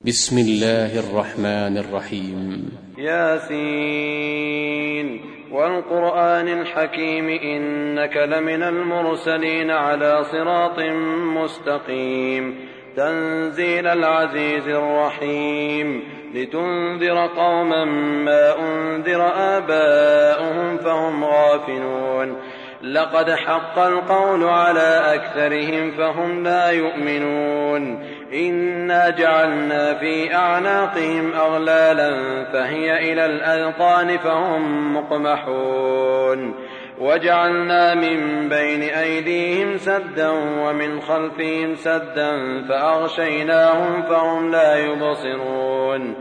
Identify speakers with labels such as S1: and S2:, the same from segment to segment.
S1: بسم الله الرحمن الرحيم.
S2: ياسين والقرآن الحكيم إنك لمن المرسلين على صراط مستقيم تنزيل العزيز الرحيم لتنذر قوما ما أنذر آباؤهم فهم غافلون لقد حق القول على أكثرهم فهم لا يؤمنون إنا جعلنا في أعناقهم أغلالا فهي إلى الأذقان فهم مقمحون وجعلنا من بين أيديهم سدا ومن خلفهم سدا فأغشيناهم فهم لا يبصرون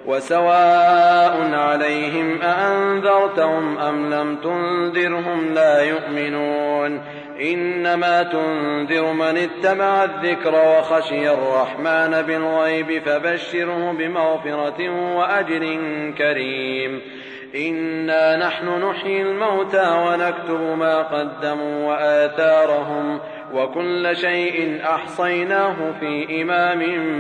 S2: وسواء عليهم أأنذرتهم أم لم تنذرهم لا يؤمنون إنما تنذر من اتبع الذكر وخشي الرحمن بالغيب فبشره بمغفرة وأجر كريم إنا نحن نحيي الموتى ونكتب ما قدموا وآثارهم وكل شيء أحصيناه في إمام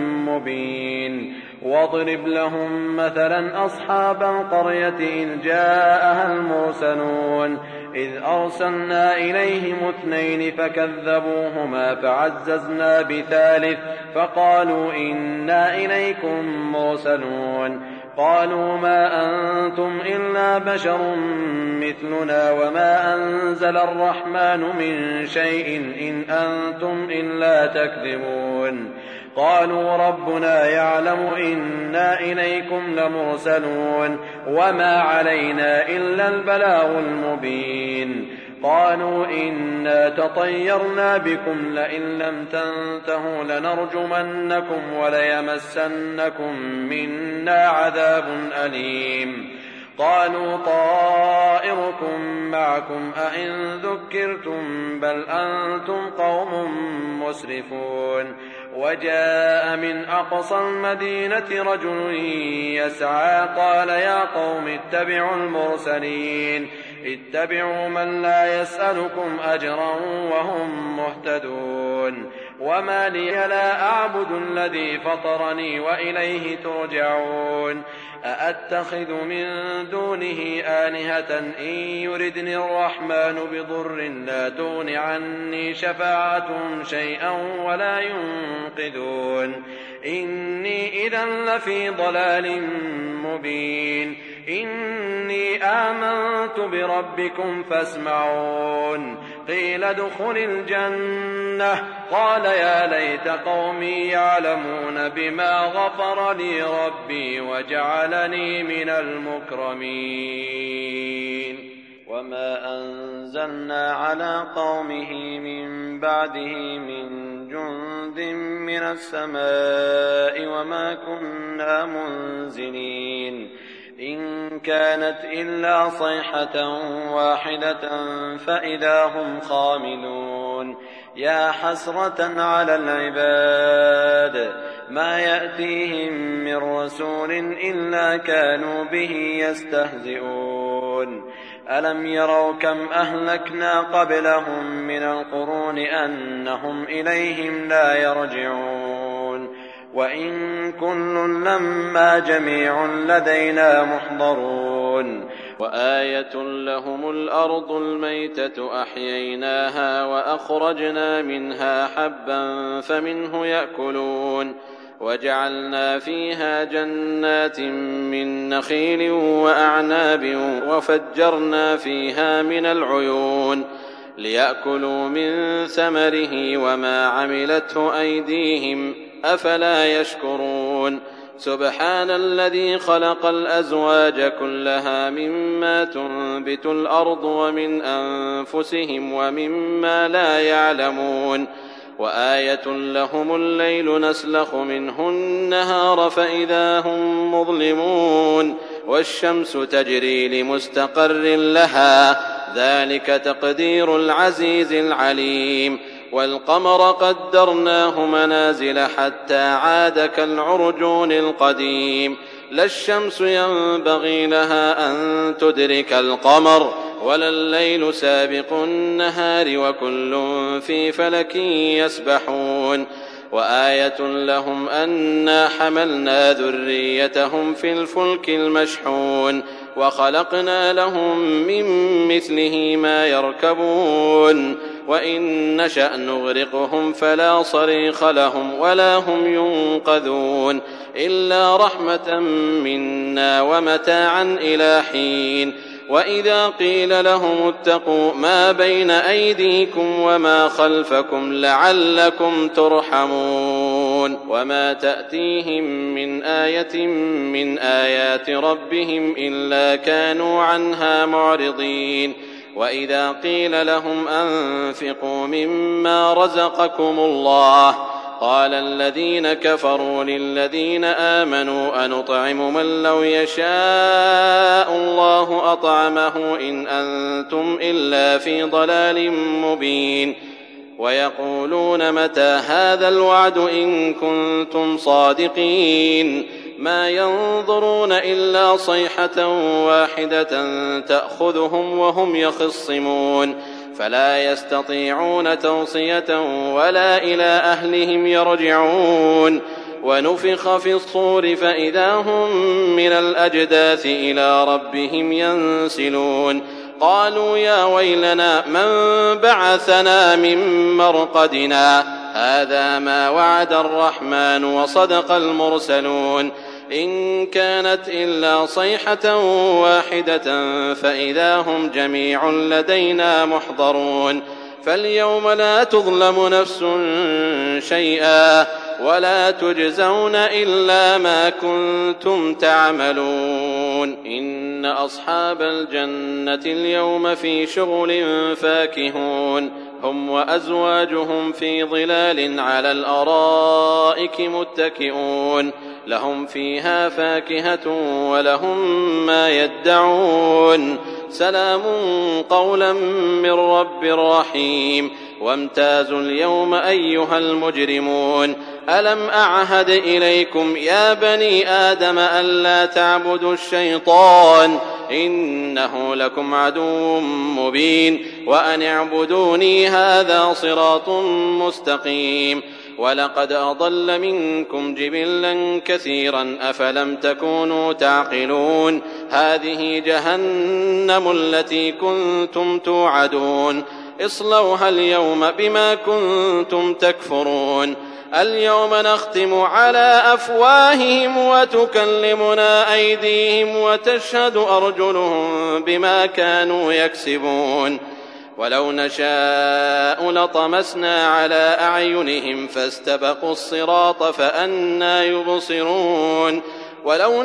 S2: مبين واضرب لهم مثلا أصحاب القرية إذ جاءها المرسلون إذ أرسلنا إليهم 2 فكذبوهما فعززنا بثالث فقالوا إنا إليكم مرسلون قالوا ما أنتم إلا بشر مثلنا وما أنزل الرحمن من شيء إن أنتم إلا تكذبون قالوا ربنا يعلم إنا إليكم لمرسلون وما علينا إلا البلاغ المبين قالوا إنا تطيرنا بكم لئن لم تنتهوا لنرجمنكم وليمسنكم منا عذاب أليم قالوا طائركم معكم أئن ذكرتم بل أنتم قوم مسرفون وجاء من أقصى المدينة رجل يسعى قال يا قوم اتبعوا المرسلين اتبعوا من لا يسألكم أجرا وهم مهتدون وما لي لا أعبد الذي فطرني وإليه ترجعون أأتخذ من دونه آلهة إن يردني الرحمن بضر لا تغن عني شفاعتهم شيئا ولا ينقذون إني إذا لفي ضلال مبين إني آمنت بربكم فاسمعون قيل ادخل الجنة قال يا ليت قومي يعلمون بما غفر لي ربي وجعلني من المكرمين وما أنزلنا على قومه من بعده من جند من السماء وما كنا منزلين إن كانت إلا صيحة واحدة فإذا هم خاملون يا حسرة على العباد ما يأتيهم من رسول إلا كانوا به يستهزئون ألم يروا كم أهلكنا قبلهم من القرون أنهم إليهم لا يرجعون وإن كل لما جميع لدينا محضرون وآية لهم الأرض الميتة أحييناها وأخرجنا منها حبا فمنه يأكلون وجعلنا فيها جنات من نخيل وأعناب وفجرنا فيها من العيون ليأكلوا من ثمره وما عملته أيديهم أفلا يشكرون سبحان الذي خلق الأزواج كلها مما تنبت الأرض ومن أنفسهم ومما لا يعلمون وآية لهم الليل نسلخ منه النهار فإذا هم مظلمون والشمس تجري لمستقر لها ذلك تقدير العزيز العليم والقمر قدرناه منازل حتى عاد كالعرجون القديم لا الشمس ينبغي لها أن تدرك القمر ولا الليل سابق النهار وكل في فلك يسبحون وآية لهم أنا حملنا ذريتهم في الفلك المشحون وخلقنا لهم من مثله ما يركبون وإن نشأ نغرقهم فلا صريخ لهم ولا هم ينقذون إلا رحمة منا ومتاعا إلى حين. وإذا قيل لهم اتقوا ما بين أيديكم وما خلفكم لعلكم ترحمون وما تأتيهم من آية من آيات ربهم إلا كانوا عنها معرضين. وإذا قيل لهم أنفقوا مما رزقكم الله قال الذين كفروا للذين آمنوا أنطعم من لو يشاء الله أطعمه إن أنتم إلا في ضلال مبين. ويقولون متى هذا الوعد إن كنتم صادقين ما ينظرون إلا صيحة واحدة تأخذهم وهم يخصمون فلا يستطيعون توصية ولا إلى أهلهم يرجعون. ونفخ في الصور فإذا هم من الأجداث إلى ربهم ينسلون قالوا يا ويلنا من بعثنا من مرقدنا هذا ما وعد الرحمن وصدق المرسلون إن كانت إلا صيحة واحدة فإذا هم جميع لدينا محضرون. فاليوم لا تظلم نفس شيئا ولا تجزون إلا ما كنتم تعملون. إن أصحاب الجنة اليوم في شغل فاكهون هم وأزواجهم في ظلال على الأرائك متكئون لهم فيها فاكهة ولهم ما يدعون سلام قولا من رب رحيم. وامتازوا اليوم أيها المجرمون ألم أعهد إليكم يا بني آدم ألا تعبدوا الشيطان إنه لكم عدو مبين وأن اعبدوني هذا صراط مستقيم. ولقد أضل منكم جبلا كثيرا أفلم تكونوا تعقلون هذه جهنم التي كنتم توعدون اصلوها اليوم بما كنتم تكفرون. اليوم نختم على أفواههم وتكلمنا أيديهم وتشهد أرجلهم بما كانوا يكسبون. ولو نشاء لطمسنا على أعينهم فاستبقوا الصراط فأنى يبصرون. ولو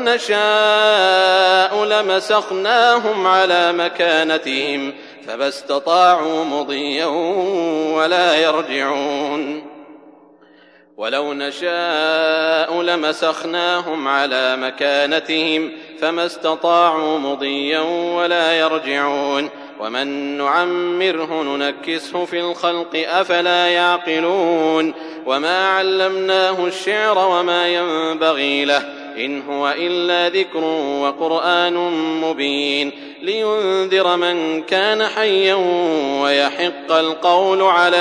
S2: نشاء لمسخناهم على مكانتهم فما استطاعوا مضيا ولا يرجعون. ولو نشاء لمسخناهم على مكانتهم فما استطاعوا مضيا ولا يرجعون. ومن نعمره ننكسه في الخلق أفلا يعقلون. وما علمناه الشعر وما ينبغي له إن هو إلا ذكر وقرآن مبين لينذر من كان حيا ويحق القول على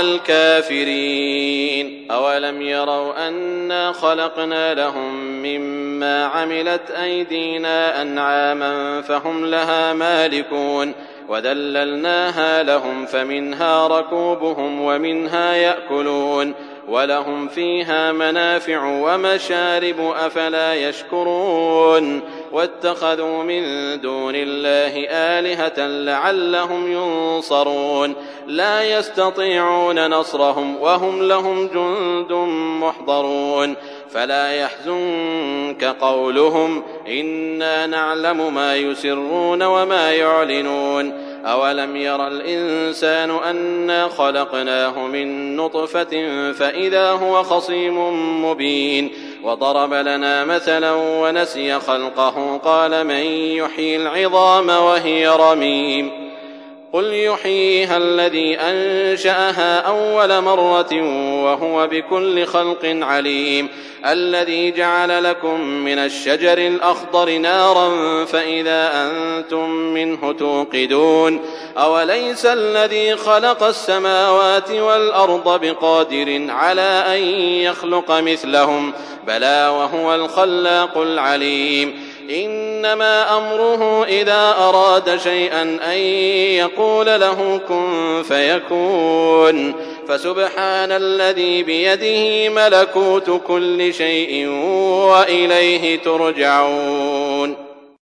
S2: الكافرين. أولم يروا أنا خلقنا لهم مما عملت أيدينا أنعاما فهم لها مالكون وذللناها لهم فمنها ركوبهم ومنها يأكلون ولهم فيها منافع ومشارب أفلا يشكرون. واتخذوا من دون الله آلهة لعلهم ينصرون لا يستطيعون نصرهم وهم لهم جند محضرون. فلا يحزنك قولهم إنا نعلم ما يسرون وما يعلنون. أولم ير الإنسان أنا خلقناه من نطفة فإذا هو خصيم مبين. وضرب لنا مثلا ونسي خلقه قال من يحيي العظام وهي رميم قل يحييها الذي أنشأها أول مرة وهو بكل خلق عليم الذي جعل لكم من الشجر الأخضر نارا فإذا أنتم منه توقدون أوليس الذي خلق السماوات والأرض بقادر على أن يخلق مثلهم بلى وهو الخلاق العليم إنما أمره إذا أراد شيئا أن يقول له كن فيكون فسبحان الذي بيده ملكوت كل شيء وإليه ترجعون